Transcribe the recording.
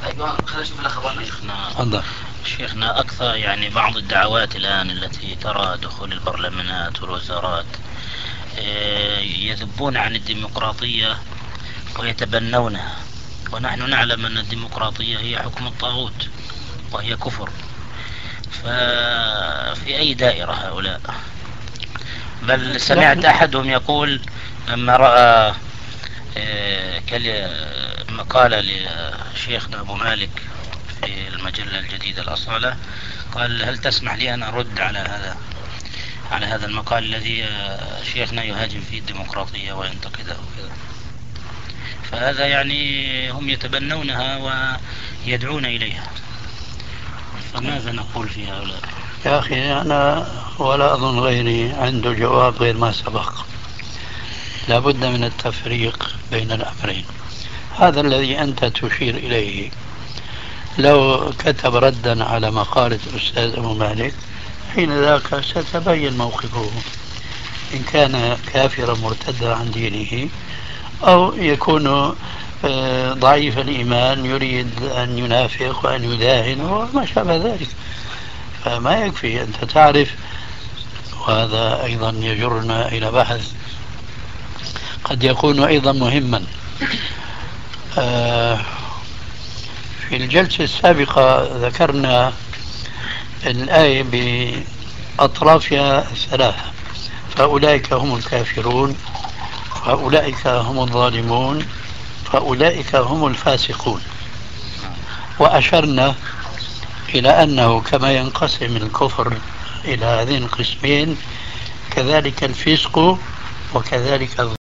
شيخنا أكثر يعني بعض الدعوات الآن التي ترى دخول البرلمانات والوزارات يذبون عن الديمقراطية ويتبنونها، ونحن نعلم أن الديمقراطية هي حكم الطاغوت وهي كفر. ففي أي دائرة هؤلاء؟ بل سمعت أحدهم يقول لما رأى مقالة لشيخنا أبو مالك في المجلة الجديدة الأصالة، قال: هل تسمح لي أن أرد على هذا المقال الذي شيخنا يهاجم فيه الديمقراطية وينتقدها وكذا؟ فهذا يعني هم يتبنونها ويدعون إليها، فماذا نقول في هؤلاء؟ يا أخي أنا ولا أظن غيري عنده جواب غير ما سبق. لابد من التفريق بين الأمرين. هذا الذي أنت تشير إليه لو كتب ردا على مقالة الأستاذ أبو مالك حين ذاك ستبين موقفه، إن كان كافرا مرتدا عن دينه أو يكون ضعيف الإيمان يريد أن ينافق وأن يداهن وما شابه ذلك. فما يكفي أنت تعرف، وهذا أيضا يجرنا إلى بحث قد يكون أيضا مهما. في الجلسة السابقة ذكرنا الآية بأطرافها الثلاثة: فأولئك هم الكافرون، فأولئك هم الظالمون، فأولئك هم الفاسقون. وأشرنا إلى أنه كما ينقسم الكفر إلى هذين القسمين كذلك الفسق وكذلك